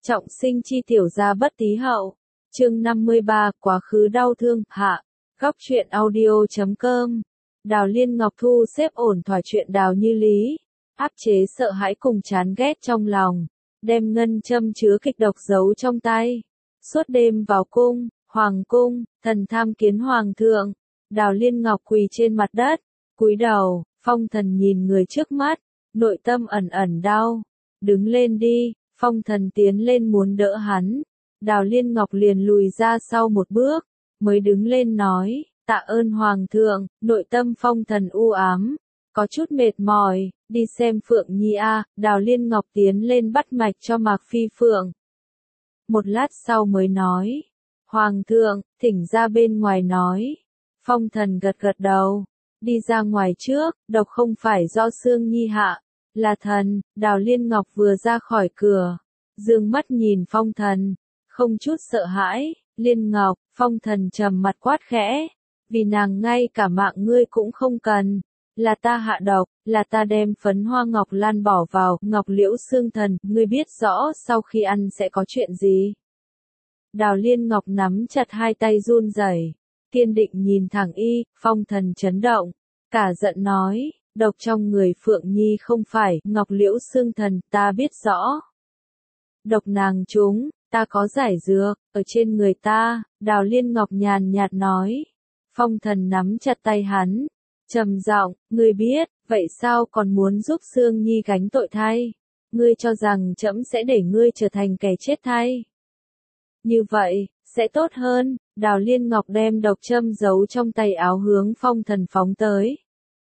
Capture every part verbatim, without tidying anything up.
Trọng sinh chi tiểu gia bất tí hậu. Chương năm mươi ba, quá khứ đau thương, hạ. Góc truyện audio chấm com. Đào Liên Ngọc thu xếp ổn thỏa chuyện Đào Như Lý, áp chế sợ hãi cùng chán ghét trong lòng, đem ngân châm chứa kịch độc giấu trong tay. Suốt đêm vào cung, hoàng cung, thần tham kiến hoàng thượng. Đào Liên Ngọc quỳ trên mặt đất, cúi đầu, Phong Thần nhìn người trước mắt, nội tâm ẩn ẩn đau. Đứng lên đi. Phong Thần tiến lên muốn đỡ hắn, Đào Liên Ngọc liền lùi ra sau một bước, mới đứng lên nói, tạ ơn Hoàng thượng. Nội tâm Phong Thần u ám, có chút mệt mỏi, đi xem Phượng Nhi a. Đào Liên Ngọc tiến lên bắt mạch cho Mạc Phi Phượng. Một lát sau mới nói, Hoàng thượng, thỉnh ra bên ngoài nói. Phong Thần gật gật đầu, đi ra ngoài trước, độc không phải do Sương Nhi hạ. Là thần. Đào Liên Ngọc vừa ra khỏi cửa, dương mắt nhìn Phong Thần, không chút sợ hãi. Liên Ngọc, Phong Thần trầm mặt quát khẽ, vì nàng ngay cả mạng ngươi cũng không cần, là ta hạ độc, là ta đem phấn hoa ngọc lan bỏ vào ngọc liễu xương thần, ngươi biết rõ sau khi ăn sẽ có chuyện gì. Đào Liên Ngọc nắm chặt hai tay run rẩy, kiên định nhìn thẳng y. Phong Thần chấn động, cả giận nói, độc trong người Phượng Nhi không phải ngọc liễu xương thần, ta biết rõ. Độc nàng chúng, ta có giải dược, ở trên người ta. Đào Liên Ngọc nhàn nhạt nói. Phong Thần nắm chặt tay hắn, trầm giọng, ngươi biết, vậy sao còn muốn giúp Sương Nhi gánh tội thay? Ngươi cho rằng trẫm sẽ để ngươi trở thành kẻ chết thay? Như vậy, sẽ tốt hơn. Đào Liên Ngọc đem độc châm giấu trong tay áo hướng Phong Thần phóng tới.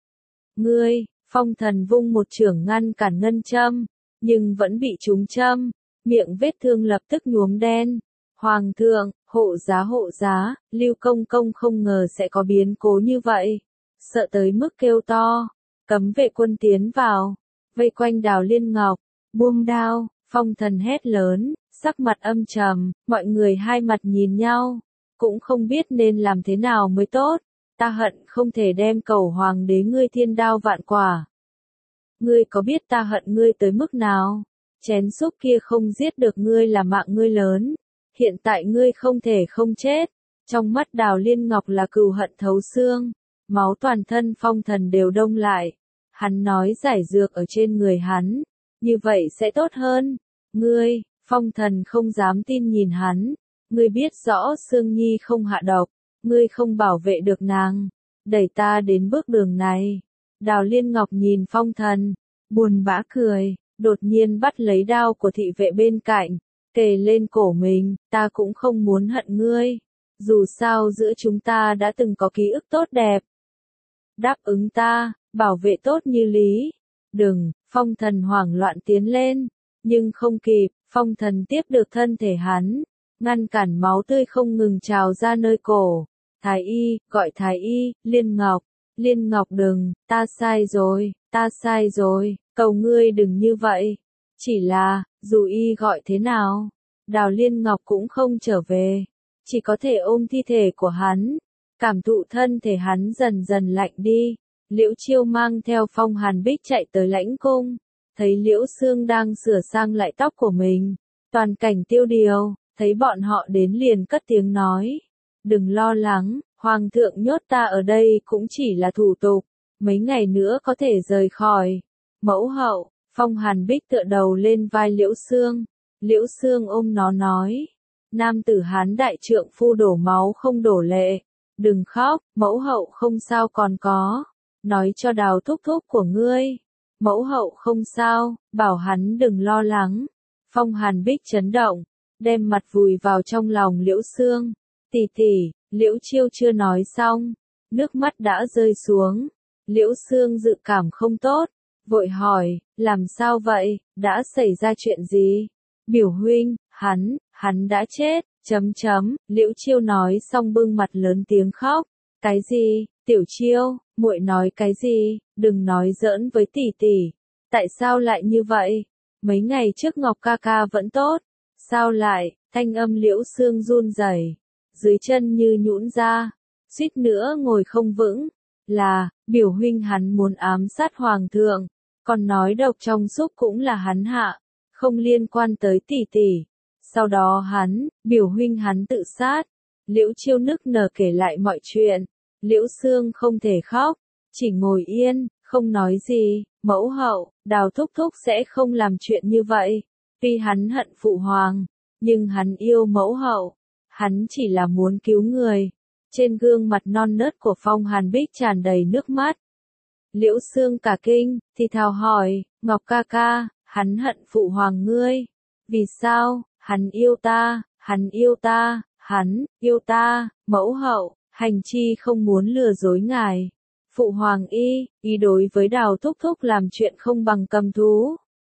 Ngươi, Phong Thần vung một chưởng ngăn cản ngân châm, nhưng vẫn bị trúng châm, miệng vết thương lập tức nhuốm đen. Hoàng thượng, hộ giá hộ giá, Lưu công công không ngờ sẽ có biến cố như vậy, sợ tới mức kêu to, cấm vệ quân tiến vào, vây quanh Đào Liên Ngọc, buông đao. Phong Thần hét lớn, sắc mặt âm trầm, mọi người hai mặt nhìn nhau, cũng không biết nên làm thế nào mới tốt. Ta hận không thể đem cầu hoàng đế ngươi thiên đao vạn quả. Ngươi có biết ta hận ngươi tới mức nào? Chén súp kia không giết được ngươi là mạng ngươi lớn. Hiện tại ngươi không thể không chết. Trong mắt Đào Liên Ngọc là cừu hận thấu xương. Máu toàn thân Phong Thần đều đông lại. Hắn nói giải dược ở trên người hắn. Như vậy sẽ tốt hơn. Ngươi, Phong Thần không dám tin nhìn hắn. Ngươi biết rõ Sương Nhi không hạ độc. Ngươi không bảo vệ được nàng, đẩy ta đến bước đường này. Đào Liên Ngọc nhìn Phong Thần, buồn bã cười, đột nhiên bắt lấy đao của thị vệ bên cạnh, kề lên cổ mình, ta cũng không muốn hận ngươi. Dù sao giữa chúng ta đã từng có ký ức tốt đẹp. Đáp ứng ta, bảo vệ tốt Như Lý. Đừng. Phong Thần hoảng loạn tiến lên, nhưng không kịp. Phong Thần tiếp được thân thể hắn, ngăn cản máu tươi không ngừng trào ra nơi cổ. Thái y, gọi Thái y. Liên Ngọc, Liên Ngọc đừng, ta sai rồi, ta sai rồi, cầu ngươi đừng như vậy. Chỉ là, dù y gọi thế nào, Đào Liên Ngọc cũng không trở về, chỉ có thể ôm thi thể của hắn, cảm thụ thân thể hắn dần dần lạnh đi. Liễu Chiêu mang theo Phong Hàn Bích chạy tới lãnh cung, thấy Liễu Xương đang sửa sang lại tóc của mình, toàn cảnh tiêu điều, thấy bọn họ đến liền cất tiếng nói. Đừng lo lắng, Hoàng thượng nhốt ta ở đây cũng chỉ là thủ tục, mấy ngày nữa có thể rời khỏi. Mẫu hậu, Phong Hàn Bích tựa đầu lên vai Liễu Xương, Liễu Xương ôm nó nói, nam tử Hán đại trượng phu đổ máu không đổ lệ, đừng khóc, mẫu hậu không sao còn có, nói cho Đào thúc thúc của ngươi, mẫu hậu không sao, bảo hắn đừng lo lắng. Phong Hàn Bích chấn động, đem mặt vùi vào trong lòng Liễu Xương. Tỷ tỷ, Liễu Chiêu chưa nói xong, nước mắt đã rơi xuống. Liễu Xương dự cảm không tốt, vội hỏi, làm sao vậy, đã xảy ra chuyện gì? Biểu huynh, hắn, hắn đã chết, chấm chấm. Liễu Chiêu nói xong bưng mặt lớn tiếng khóc. Cái gì, Tiểu Chiêu, muội nói cái gì, đừng nói giỡn với tỷ tỷ. Tại sao lại như vậy? Mấy ngày trước Ngọc ca ca vẫn tốt, sao lại? Thanh âm Liễu Xương run rẩy, dưới chân như nhũn ra, suýt nữa ngồi không vững. Là, biểu huynh hắn muốn ám sát hoàng thượng, còn nói độc trong súp cũng là hắn hạ, không liên quan tới tỷ tỷ. Sau đó hắn, biểu huynh hắn tự sát. Liễu Chiêu nức nở kể lại mọi chuyện. Liễu Xương không thể khóc, chỉ ngồi yên, không nói gì. Mẫu hậu, Đào thúc thúc sẽ không làm chuyện như vậy. Tuy hắn hận phụ hoàng, nhưng hắn yêu mẫu hậu. Hắn chỉ là muốn cứu người. Trên gương mặt non nớt của Phong Hàn Bích tràn đầy nước mắt. Liễu Xương cả kinh, thì thào hỏi, Ngọc ca ca, hắn hận phụ hoàng ngươi. Vì sao? Hắn yêu ta, hắn yêu ta, hắn yêu ta, mẫu hậu, hành chi không muốn lừa dối ngài. Phụ hoàng y, y đối với Đào thúc thúc làm chuyện không bằng cầm thú.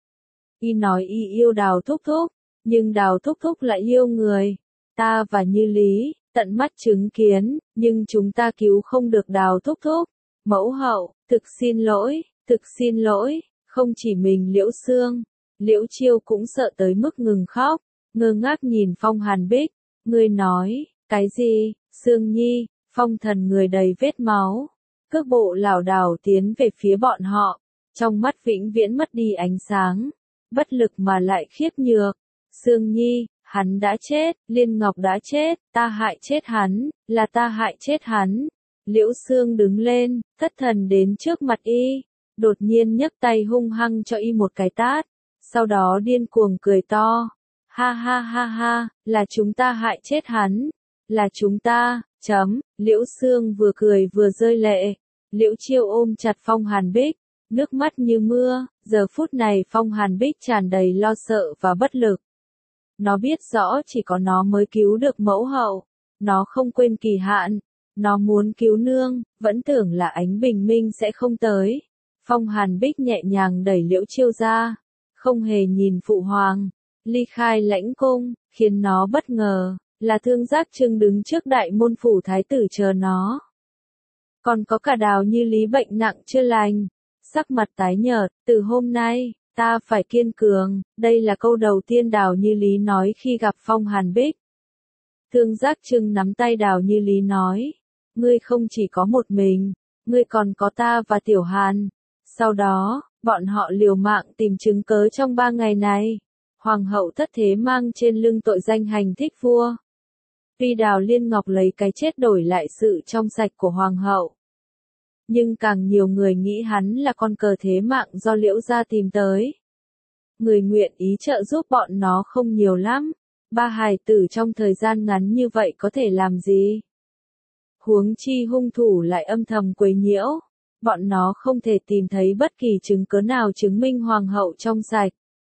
Y nói y yêu Đào thúc thúc, nhưng Đào thúc thúc lại yêu người. Ta và Như Lý, tận mắt chứng kiến, nhưng chúng ta cứu không được Đào thúc thúc. Mẫu hậu, thực xin lỗi, thực xin lỗi, không chỉ mình Liễu Xương, Liễu Chiêu cũng sợ tới mức ngừng khóc, ngơ ngác nhìn Phong Hàn Bích. Ngươi nói, cái gì? Xương Nhi, Phong Thần người đầy vết máu, cước bộ lảo đảo tiến về phía bọn họ, trong mắt vĩnh viễn mất đi ánh sáng, bất lực mà lại khiếp nhược. Xương Nhi, hắn đã chết, Liên Ngọc đã chết, ta hại chết hắn, là ta hại chết hắn. Liễu Xương đứng lên, thất thần đến trước mặt y, đột nhiên nhấc tay hung hăng cho y một cái tát, sau đó điên cuồng cười to. Ha ha ha ha, là chúng ta hại chết hắn, là chúng ta, chấm. Liễu Xương vừa cười vừa rơi lệ. Liễu Chiêu ôm chặt Phong Hàn Bích, nước mắt như mưa. Giờ phút này Phong Hàn Bích tràn đầy lo sợ và bất lực. Nó biết rõ chỉ có nó mới cứu được mẫu hậu. Nó không quên kỳ hạn. Nó muốn cứu nương, vẫn tưởng là ánh bình minh sẽ không tới. Phong Hàn Bích nhẹ nhàng đẩy Liễu Chiêu ra, không hề nhìn phụ hoàng, ly khai lãnh cung, khiến nó bất ngờ, là Thương Giác Trưng đứng trước đại môn phủ thái tử chờ nó. Còn có cả Đào Như Lý bệnh nặng chưa lành, sắc mặt tái nhợt, từ hôm nay, ta phải kiên cường, đây là câu đầu tiên Đào Như Lý nói khi gặp Phong Hàn Bích. Thương Giác Trưng nắm tay Đào Như Lý nói, ngươi không chỉ có một mình, ngươi còn có ta và Tiểu Hàn. Sau đó, bọn họ liều mạng tìm chứng cớ trong ba ngày này. Hoàng hậu thất thế mang trên lưng tội danh hành thích vua. Tuy Đào Liên Ngọc lấy cái chết đổi lại sự trong sạch của hoàng hậu, nhưng càng nhiều người nghĩ hắn là con cờ thế mạng do Liễu gia tìm tới. Người nguyện ý trợ giúp bọn nó không nhiều lắm. Ba hài tử trong thời gian ngắn như vậy có thể làm gì? Huống chi hung thủ lại âm thầm quấy nhiễu. Bọn nó không thể tìm thấy bất kỳ chứng cớ nào chứng minh hoàng hậu trong sạch.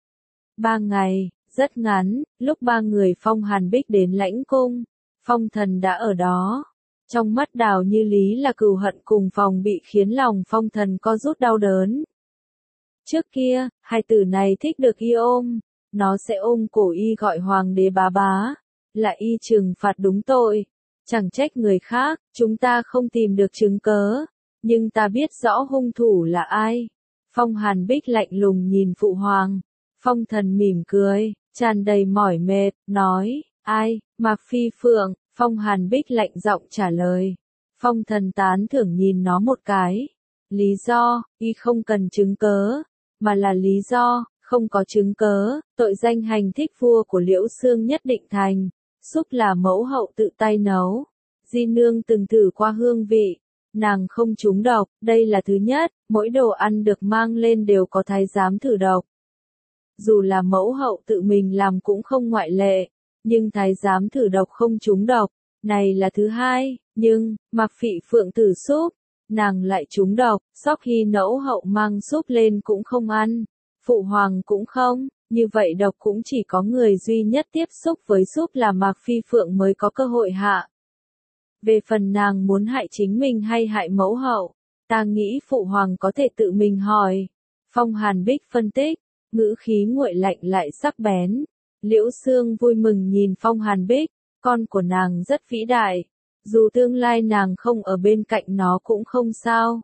Ba ngày, rất ngắn, lúc ba người Phong Hàn Bích đến lãnh cung, Phong Thần đã ở đó. Trong mắt Đào Như Lý là cừu hận cùng phòng bị khiến lòng Phong Thần co rút đau đớn. Trước kia, hai tử này thích được y ôm, nó sẽ ôm cổ y gọi hoàng đế bá bá, là y trừng phạt đúng tội. Chẳng trách người khác, chúng ta không tìm được chứng cớ, nhưng ta biết rõ hung thủ là ai. Phong Hàn Bích lạnh lùng nhìn phụ hoàng. Phong Thần mỉm cười, tràn đầy mỏi mệt, nói, ai, Mạc Phi Phượng. Phong Hàn Bích lạnh giọng trả lời. Phong Thần tán thưởng nhìn nó một cái. Lý do, y không cần chứng cớ, mà là lý do, không có chứng cớ, tội danh hành thích vua của Liễu Xương nhất định thành. Súp là mẫu hậu tự tay nấu. Di nương từng thử qua hương vị. Nàng không trúng độc, đây là thứ nhất, mỗi đồ ăn được mang lên đều có thái giám thử độc. Dù là mẫu hậu tự mình làm cũng không ngoại lệ, nhưng thái giám thử độc không trúng độc, này là thứ hai, nhưng, Mạc Phỉ Phượng thử súp, nàng lại trúng độc, Sóc Hy nẫu hậu mang súp lên cũng không ăn, phụ hoàng cũng không, như vậy độc cũng chỉ có người duy nhất tiếp xúc với súp là Mạc Phi Phượng mới có cơ hội hạ. Về phần nàng muốn hại chính mình hay hại mẫu hậu, ta nghĩ phụ hoàng có thể tự mình hỏi. Phong Hàn Bích phân tích, ngữ khí nguội lạnh lại sắc bén. Liễu Xương vui mừng nhìn Phong Hàn Bích, con của nàng rất vĩ đại, dù tương lai nàng không ở bên cạnh nó cũng không sao.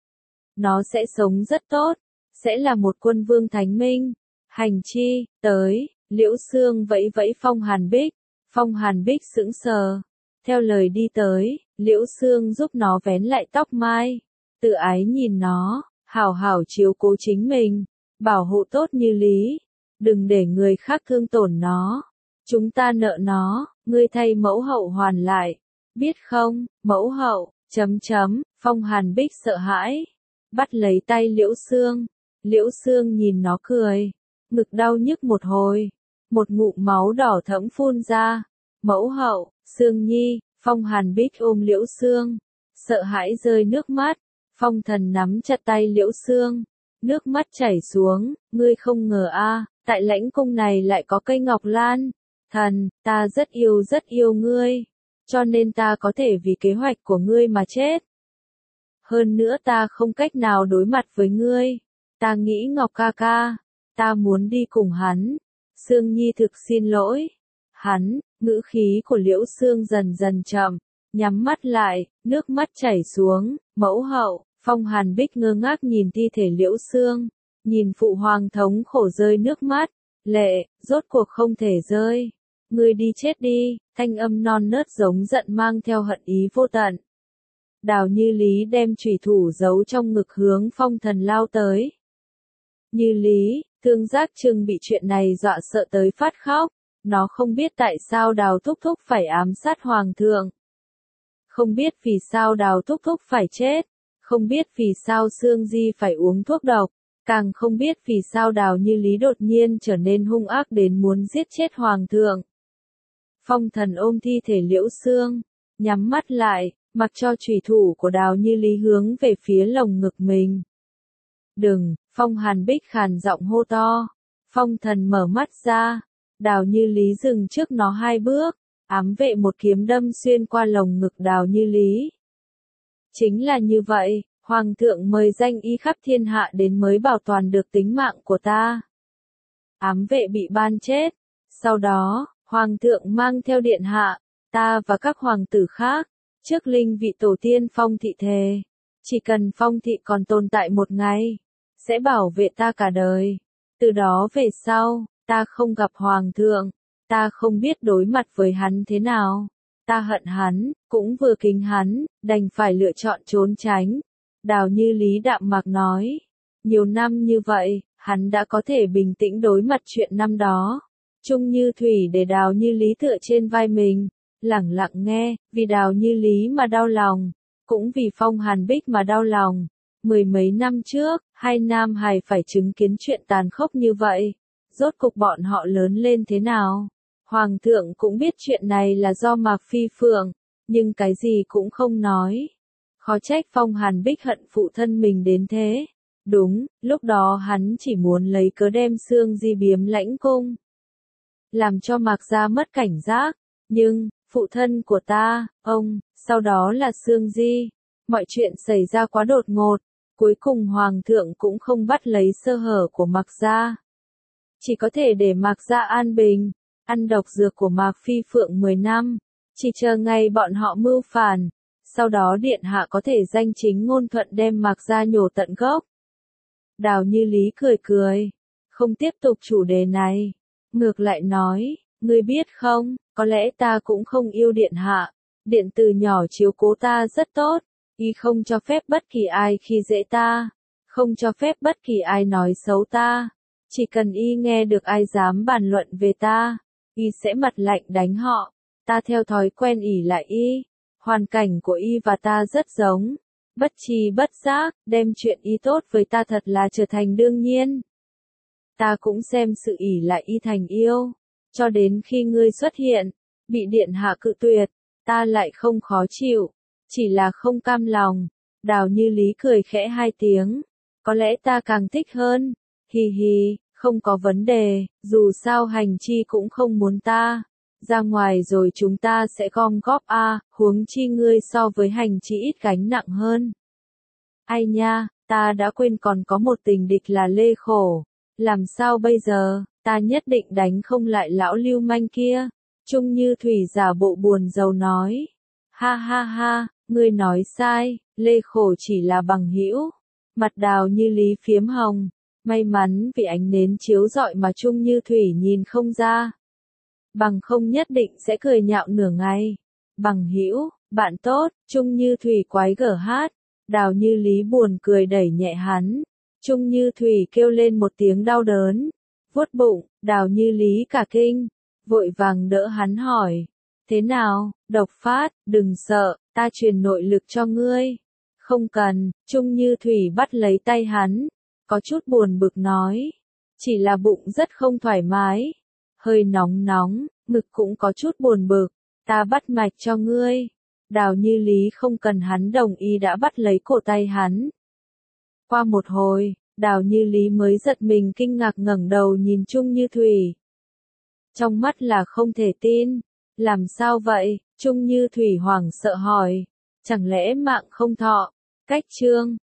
Nó sẽ sống rất tốt, sẽ là một quân vương thánh minh. Hành chi, tới, Liễu Xương vẫy vẫy Phong Hàn Bích, Phong Hàn Bích sững sờ. Theo lời đi tới, Liễu Xương giúp nó vén lại tóc mai, tự ái nhìn nó, hảo hảo chiếu cố chính mình, bảo hộ tốt Như Lý, đừng để người khác thương tổn nó. Chúng ta nợ nó, ngươi thay mẫu hậu hoàn lại. Biết không, mẫu hậu, chấm chấm, Phong Hàn Bích sợ hãi. Bắt lấy tay Liễu Xương. Liễu Xương nhìn nó cười. Ngực đau nhức một hồi. Một ngụm máu đỏ thẫm phun ra. Mẫu hậu, Xương Nhi, Phong Hàn Bích ôm Liễu Xương. Sợ hãi rơi nước mắt. Phong Thần nắm chặt tay Liễu Xương. Nước mắt chảy xuống, ngươi không ngờ a, tại lãnh cung này lại có cây ngọc lan. Thần, ta rất yêu rất yêu ngươi. Cho nên ta có thể vì kế hoạch của ngươi mà chết. Hơn nữa ta không cách nào đối mặt với ngươi. Ta nghĩ Ngọc ca ca. Ta muốn đi cùng hắn. Sương Nhi thực xin lỗi. Hắn, ngữ khí của Liễu Xương dần dần chậm. Nhắm mắt lại, nước mắt chảy xuống. Mẫu hậu, Phong Hàn Bích ngơ ngác nhìn thi thể Liễu Xương. Nhìn phụ hoàng thống khổ rơi nước mắt. Lệ, rốt cuộc không thể rơi. Ngươi đi chết đi, thanh âm non nớt giống giận mang theo hận ý vô tận. Đào Như Lý đem chủy thủ giấu trong ngực hướng Phong Thần lao tới. Như Lý, Thương Giác Trừng bị chuyện này dọa sợ tới phát khóc. Nó không biết tại sao Đào Thúc Thúc phải ám sát Hoàng thượng. Không biết vì sao Đào Thúc Thúc phải chết. Không biết vì sao Sương Di phải uống thuốc độc. Càng không biết vì sao Đào Như Lý đột nhiên trở nên hung ác đến muốn giết chết Hoàng thượng. Phong Thần ôm thi thể Liễu Xương, nhắm mắt lại, mặc cho chủy thủ của Đào Như Lý hướng về phía lồng ngực mình. Đừng, Phong Hàn Bích khàn giọng hô to. Phong Thần mở mắt ra, Đào Như Lý dừng trước nó hai bước, ám vệ một kiếm đâm xuyên qua lồng ngực Đào Như Lý. Chính là như vậy, Hoàng thượng mời danh y khắp thiên hạ đến mới bảo toàn được tính mạng của ta. Ám vệ bị ban chết, sau đó, Hoàng thượng mang theo điện hạ, ta và các hoàng tử khác, trước linh vị tổ tiên Phong thị thề. Chỉ cần Phong thị còn tồn tại một ngày, sẽ bảo vệ ta cả đời. Từ đó về sau, ta không gặp Hoàng thượng, ta không biết đối mặt với hắn thế nào. Ta hận hắn, cũng vừa kính hắn, đành phải lựa chọn trốn tránh. Đào Như Lý đạm mạc nói. Nhiều năm như vậy, hắn đã có thể bình tĩnh đối mặt chuyện năm đó. Trung Như Thủy để Đào Như Lý tựa trên vai mình, lẳng lặng nghe, vì Đào Như Lý mà đau lòng, cũng vì Phong Hàn Bích mà đau lòng. Mười mấy năm trước, hai nam hài phải chứng kiến chuyện tàn khốc như vậy. Rốt cục bọn họ lớn lên thế nào? Hoàng thượng cũng biết chuyện này là do Mạc Phi Phượng, nhưng cái gì cũng không nói. Khó trách Phong Hàn Bích hận phụ thân mình đến thế. Đúng, lúc đó hắn chỉ muốn lấy cớ đem Sương Di biếm lãnh cung. Làm cho Mạc gia mất cảnh giác. Nhưng, phụ thân của ta, ông, sau đó là Sương Di. Mọi chuyện xảy ra quá đột ngột. Cuối cùng Hoàng thượng cũng không bắt lấy sơ hở của Mạc gia. Chỉ có thể để Mạc gia an bình. Ăn độc dược của Mạc Phi Phượng mười năm. Chỉ chờ ngày bọn họ mưu phản. Sau đó điện hạ có thể danh chính ngôn thuận đem Mạc gia nhổ tận gốc. Đào Như Lý cười cười. Không tiếp tục chủ đề này. Ngược lại nói, ngươi biết không, có lẽ ta cũng không yêu điện hạ. Điện từ nhỏ chiếu cố ta rất tốt. Y không cho phép bất kỳ ai khi dễ ta. Không cho phép bất kỳ ai nói xấu ta. Chỉ cần y nghe được ai dám bàn luận về ta, y sẽ mặt lạnh đánh họ. Ta theo thói quen ỷ lại y. Hoàn cảnh của y và ta rất giống. Bất tri bất giác, đem chuyện y tốt với ta thật là trở thành đương nhiên. Ta cũng xem sự ỷ lại y thành yêu. Cho đến khi ngươi xuất hiện, bị điện hạ cự tuyệt, ta lại không khó chịu. Chỉ là không cam lòng. Đào Như Lý cười khẽ hai tiếng. Có lẽ ta càng thích hơn. Hì hì, không có vấn đề, dù sao hành chi cũng không muốn ta. Ra ngoài rồi chúng ta sẽ gom góp a, à, huống chi ngươi so với hành chi ít gánh nặng hơn. Ai nha, ta đã quên còn có một tình địch là Lê Khổ. Làm sao bây giờ, ta nhất định đánh không lại lão lưu manh kia. Trung Như Thủy giả bộ buồn rầu nói. Ha ha ha, ngươi nói sai, Lê Khổ chỉ là bằng hữu. Mặt Đào Như Lý phiếm hồng. May mắn vì ánh nến chiếu rọi mà Trung Như Thủy nhìn không ra. Bằng không nhất định sẽ cười nhạo nửa ngày. Bằng hữu, bạn tốt, Trung Như Thủy quái gở hát. Đào Như Lý buồn cười đẩy nhẹ hắn. Trung Như Thủy kêu lên một tiếng đau đớn. Vuốt bụng, Đào Như Lý cả kinh. vội vàng đỡ hắn hỏi. Thế nào, độc phát, đừng sợ, ta truyền nội lực cho ngươi. Không cần, Trung Như Thủy bắt lấy tay hắn, có chút buồn bực nói. Chỉ là bụng rất không thoải mái, hơi nóng nóng, ngực cũng có chút buồn bực, ta bắt mạch cho ngươi. Đào Như Lý không cần hắn đồng ý đã bắt lấy cổ tay hắn. Qua một hồi, Đào Như Lý mới giật mình kinh ngạc ngẩng đầu nhìn Trung Như Thủy. Trong mắt là không thể tin. Làm sao vậy? Trung Như Thủy hoảng sợ hỏi. Chẳng lẽ mạng không thọ? Cách chương